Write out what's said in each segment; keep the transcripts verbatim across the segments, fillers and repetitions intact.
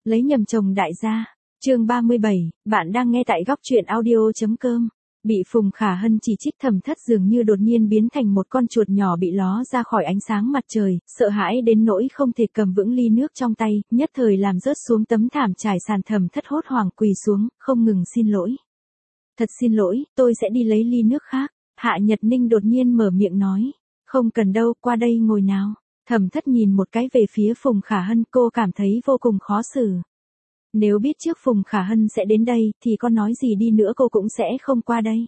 Lấy nhầm chồng đại gia. Chương ba mươi bảy, bạn đang nghe tại góc truyện audio.com. Bị Phùng Khả Hân chỉ trích Thẩm Thất dường như đột nhiên biến thành một con chuột nhỏ bị ló ra khỏi ánh sáng mặt trời, sợ hãi đến nỗi không thể cầm vững ly nước trong tay, nhất thời làm rớt xuống tấm thảm trải sàn. Thẩm Thất hốt hoảng quỳ xuống, không ngừng xin lỗi. Thật xin lỗi, tôi sẽ đi lấy ly nước khác. Hạ Nhật Ninh đột nhiên mở miệng nói. Không cần đâu, qua đây ngồi nào. Thẩm Thất nhìn một cái về phía Phùng Khả Hân, cô cảm thấy vô cùng khó xử. Nếu biết trước Phùng Khả Hân sẽ đến đây, thì có nói gì đi nữa cô cũng sẽ không qua đây.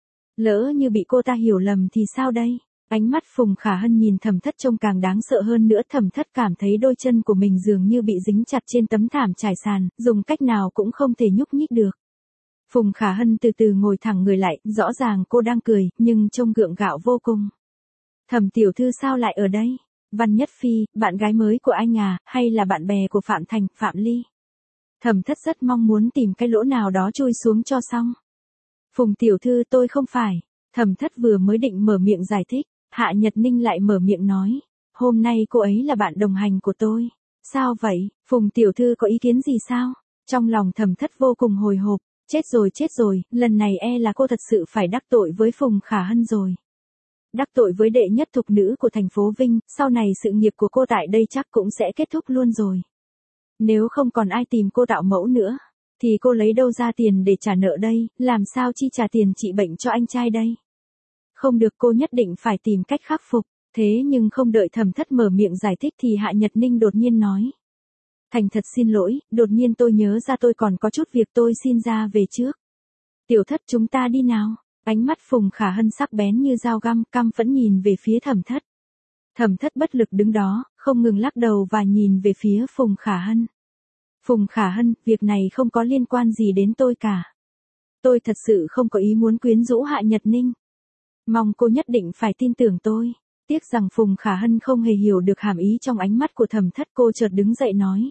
Lỡ như bị cô ta hiểu lầm thì sao đây? Ánh mắt Phùng Khả Hân nhìn Thẩm Thất trông càng đáng sợ hơn nữa. Thẩm Thất cảm thấy đôi chân của mình dường như bị dính chặt trên tấm thảm trải sàn, dùng cách nào cũng không thể nhúc nhích được. Phùng Khả Hân từ từ ngồi thẳng người lại, rõ ràng cô đang cười, nhưng trông gượng gạo vô cùng. Thẩm tiểu thư sao lại ở đây? Văn Nhất Phi, bạn gái mới của anh à, hay là bạn bè của Phạm Thành, Phạm Ly? Thẩm Thất rất mong muốn tìm cái lỗ nào đó chui xuống cho xong. Phùng tiểu thư tôi không phải. Thẩm Thất vừa mới định mở miệng giải thích, Hạ Nhật Ninh lại mở miệng nói. Hôm nay cô ấy là bạn đồng hành của tôi. Sao vậy, Phùng tiểu thư có ý kiến gì sao? Trong lòng Thẩm Thất vô cùng hồi hộp. Chết rồi chết rồi, lần này e là cô thật sự phải đắc tội với Phùng Khả Hân rồi. Đắc tội với đệ nhất thục nữ của thành phố Vinh, sau này sự nghiệp của cô tại đây chắc cũng sẽ kết thúc luôn rồi. Nếu không còn ai tìm cô tạo mẫu nữa, thì cô lấy đâu ra tiền để trả nợ đây, làm sao chi trả tiền trị bệnh cho anh trai đây? Không được, cô nhất định phải tìm cách khắc phục. Thế nhưng không đợi Thẩm Thất mở miệng giải thích thì Hạ Nhật Ninh đột nhiên nói. Thành thật xin lỗi, đột nhiên tôi nhớ ra tôi còn có chút việc, tôi xin ra về trước. Tiểu Thất, chúng ta đi nào. Ánh mắt Phùng Khả Hân sắc bén như dao găm, căm phẫn nhìn về phía Thẩm Thất. Thẩm Thất bất lực đứng đó, không ngừng lắc đầu và nhìn về phía Phùng Khả Hân. Phùng Khả Hân, việc này không có liên quan gì đến tôi cả. Tôi thật sự không có ý muốn quyến rũ Hạ Nhật Ninh. Mong cô nhất định phải tin tưởng tôi. Tiếc rằng Phùng Khả Hân không hề hiểu được hàm ý trong ánh mắt của Thẩm Thất. Cô chợt đứng dậy nói.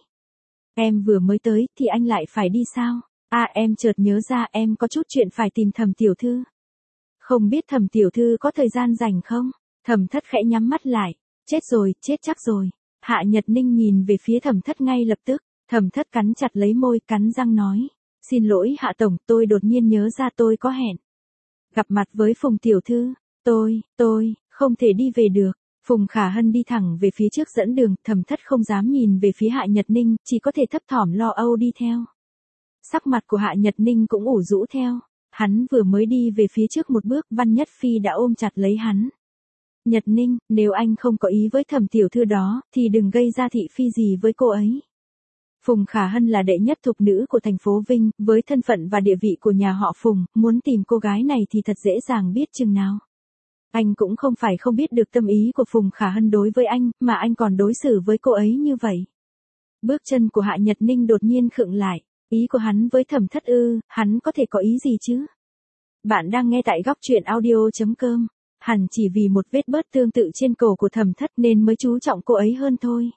Em vừa mới tới thì anh lại phải đi sao? À, em chợt nhớ ra em có chút chuyện phải tìm Thẩm tiểu thư. Không biết Thẩm tiểu thư có thời gian rảnh không? Thẩm Thất khẽ nhắm mắt lại. Chết rồi, chết chắc rồi. Hạ Nhật Ninh nhìn về phía Thẩm Thất ngay lập tức. Thẩm Thất cắn chặt lấy môi, cắn răng nói. Xin lỗi Hạ tổng, tôi đột nhiên nhớ ra tôi có hẹn gặp mặt với Phùng tiểu thư. Tôi, tôi, không thể đi về được. Phùng Khả Hân đi thẳng về phía trước dẫn đường, Thẩm Thất không dám nhìn về phía Hạ Nhật Ninh, chỉ có thể thấp thỏm lo âu đi theo. Sắc mặt của Hạ Nhật Ninh cũng ủ rũ theo. Hắn vừa mới đi về phía trước một bước, Văn Nhất Phi đã ôm chặt lấy hắn. Nhật Ninh, nếu anh không có ý với Thẩm tiểu thư đó, thì đừng gây ra thị phi gì với cô ấy. Phùng Khả Hân là đệ nhất thục nữ của thành phố Vinh, với thân phận và địa vị của nhà họ Phùng, muốn tìm cô gái này thì thật dễ dàng biết chừng nào. Anh cũng không phải không biết được tâm ý của Phùng Khả Hân đối với anh, mà anh còn đối xử với cô ấy như vậy. Bước chân của Hạ Nhật Ninh đột nhiên khựng lại. Ý của hắn với Thẩm Thất ư, hắn có thể có ý gì chứ? Bạn đang nghe tại góc truyện audio.com. Hẳn chỉ vì một vết bớt tương tự trên cổ của Thẩm Thất nên mới chú trọng cô ấy hơn thôi.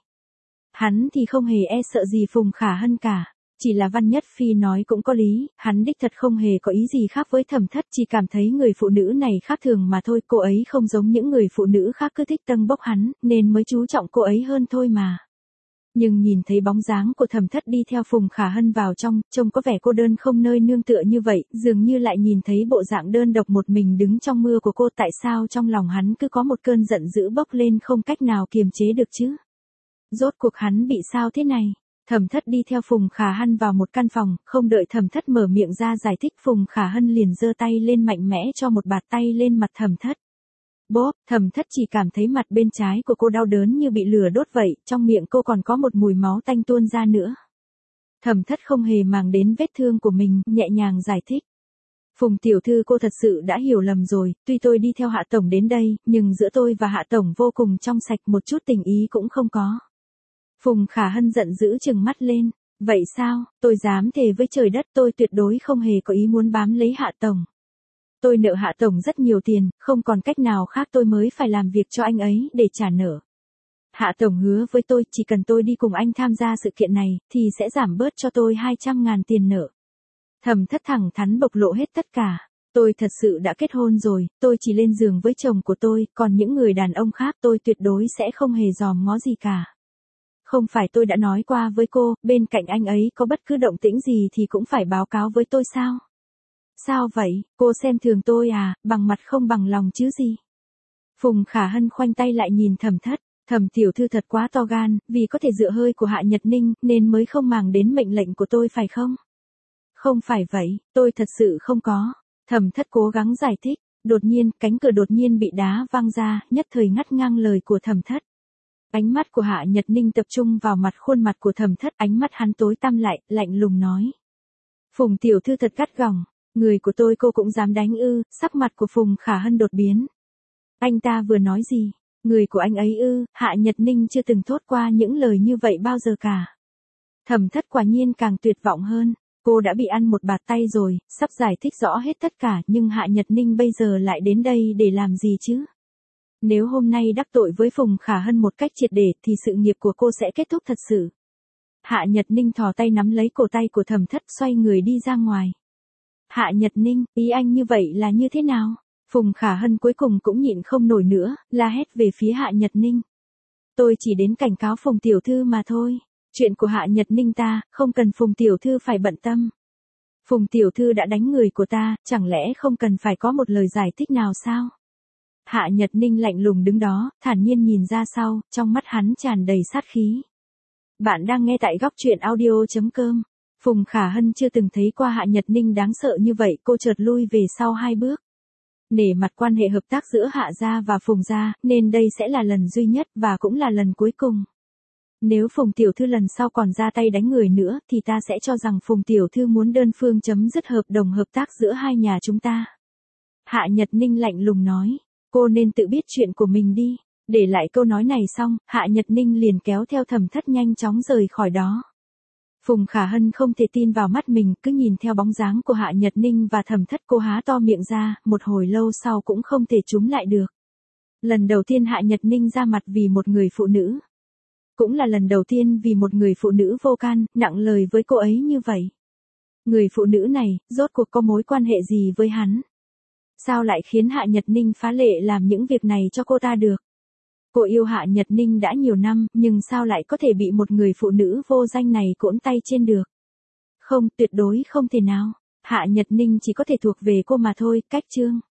Hắn thì không hề e sợ gì Phùng Khả Hân cả. Chỉ là Văn Nhất Phi nói cũng có lý, hắn đích thật không hề có ý gì khác với Thẩm Thất, chỉ cảm thấy người phụ nữ này khác thường mà thôi. Cô ấy không giống những người phụ nữ khác cứ thích tâng bốc hắn, nên mới chú trọng cô ấy hơn thôi mà. Nhưng nhìn thấy bóng dáng của Thẩm Thất đi theo Phùng Khả Hân vào trong, trông có vẻ cô đơn không nơi nương tựa như vậy, dường như lại nhìn thấy bộ dạng đơn độc một mình đứng trong mưa của cô. Tại sao trong lòng hắn cứ có một cơn giận dữ bốc lên không cách nào kiềm chế được chứ? Rốt cuộc hắn bị sao thế này? Thẩm Thất đi theo Phùng Khả Hân vào một căn phòng, không đợi Thẩm Thất mở miệng ra giải thích, Phùng Khả Hân liền giơ tay lên mạnh mẽ cho một bạt tay lên mặt Thẩm Thất. Bốp, Thẩm Thất chỉ cảm thấy mặt bên trái của cô đau đớn như bị lửa đốt vậy, trong miệng cô còn có một mùi máu tanh tuôn ra nữa. Thẩm Thất không hề màng đến vết thương của mình, nhẹ nhàng giải thích. Phùng tiểu thư, cô thật sự đã hiểu lầm rồi, tuy tôi đi theo Hạ tổng đến đây, nhưng giữa tôi và Hạ tổng vô cùng trong sạch, một chút tình ý cũng không có. Phùng Khả Hân giận dữ trừng mắt lên. Vậy sao, tôi dám thề với trời đất tôi tuyệt đối không hề có ý muốn bám lấy Hạ tổng. Tôi nợ Hạ tổng rất nhiều tiền, không còn cách nào khác tôi mới phải làm việc cho anh ấy để trả nợ. Hạ tổng hứa với tôi chỉ cần tôi đi cùng anh tham gia sự kiện này, thì sẽ giảm bớt cho tôi hai trăm ngàn tiền nợ. Thẩm Thất thẳng thắn bộc lộ hết tất cả. Tôi thật sự đã kết hôn rồi, tôi chỉ lên giường với chồng của tôi, còn những người đàn ông khác tôi tuyệt đối sẽ không hề dòm ngó gì cả. Không phải tôi đã nói qua với cô, bên cạnh anh ấy có bất cứ động tĩnh gì thì cũng phải báo cáo với tôi sao? Sao vậy, cô xem thường tôi à, bằng mặt không bằng lòng chứ gì? Phùng Khả Hân khoanh tay lại nhìn Thẩm Thất, Thẩm tiểu thư thật quá to gan, vì có thể dựa hơi của Hạ Nhật Ninh, nên mới không màng đến mệnh lệnh của tôi phải không? Không phải vậy, tôi thật sự không có. Thẩm Thất cố gắng giải thích, đột nhiên, cánh cửa đột nhiên bị đá văng ra, nhất thời ngắt ngang lời của Thẩm Thất. Ánh mắt của Hạ Nhật Ninh tập trung vào mặt khuôn mặt của Thẩm Thất, ánh mắt hắn tối tăm lại, lạnh lùng nói. Phùng tiểu thư thật gắt gỏng, người của tôi cô cũng dám đánh ư? Sắc mặt của Phùng Khả Hân đột biến. Anh ta vừa nói gì? Người của anh ấy ư? Hạ Nhật Ninh chưa từng thốt qua những lời như vậy bao giờ cả. Thẩm Thất quả nhiên càng tuyệt vọng hơn. Cô đã bị ăn một bạt tay rồi, sắp giải thích rõ hết tất cả, nhưng Hạ Nhật Ninh bây giờ lại đến đây để làm gì chứ? Nếu hôm nay đắc tội với Phùng Khả Hân một cách triệt để thì sự nghiệp của cô sẽ kết thúc thật sự. Hạ Nhật Ninh thò tay nắm lấy cổ tay của Thẩm Thất, xoay người đi ra ngoài. Hạ Nhật Ninh, ý anh như vậy là như thế nào? Phùng Khả Hân cuối cùng cũng nhịn không nổi nữa, la hét về phía Hạ Nhật Ninh. Tôi chỉ đến cảnh cáo Phùng tiểu thư mà thôi. Chuyện của Hạ Nhật Ninh ta, không cần Phùng tiểu thư phải bận tâm. Phùng tiểu thư đã đánh người của ta, chẳng lẽ không cần phải có một lời giải thích nào sao? Hạ Nhật Ninh lạnh lùng đứng đó, thản nhiên nhìn ra sau, trong mắt hắn tràn đầy sát khí. Bạn đang nghe tại góc truyện audio chấm com. Phùng Khả Hân chưa từng thấy qua Hạ Nhật Ninh đáng sợ như vậy, cô chợt lui về sau hai bước. Nể mặt quan hệ hợp tác giữa Hạ gia và Phùng gia, nên đây sẽ là lần duy nhất và cũng là lần cuối cùng. Nếu Phùng tiểu thư lần sau còn ra tay đánh người nữa, thì ta sẽ cho rằng Phùng tiểu thư muốn đơn phương chấm dứt hợp đồng hợp tác giữa hai nhà chúng ta. Hạ Nhật Ninh lạnh lùng nói, cô nên tự biết chuyện của mình đi. Để lại câu nói này xong, Hạ Nhật Ninh liền kéo theo Thẩm Thất nhanh chóng rời khỏi đó. Phùng Khả Hân không thể tin vào mắt mình, cứ nhìn theo bóng dáng của Hạ Nhật Ninh và Thẩm Thất, cô há to miệng ra, một hồi lâu sau cũng không thể trúm lại được. Lần đầu tiên Hạ Nhật Ninh ra mặt vì một người phụ nữ. Cũng là lần đầu tiên vì một người phụ nữ vô can, nặng lời với cô ấy như vậy. Người phụ nữ này, rốt cuộc có mối quan hệ gì với hắn? Sao lại khiến Hạ Nhật Ninh phá lệ làm những việc này cho cô ta được? Cô yêu Hạ Nhật Ninh đã nhiều năm, nhưng sao lại có thể bị một người phụ nữ vô danh này cỗn tay trên được? Không, tuyệt đối không thể nào. Hạ Nhật Ninh chỉ có thể thuộc về cô mà thôi, cách chương.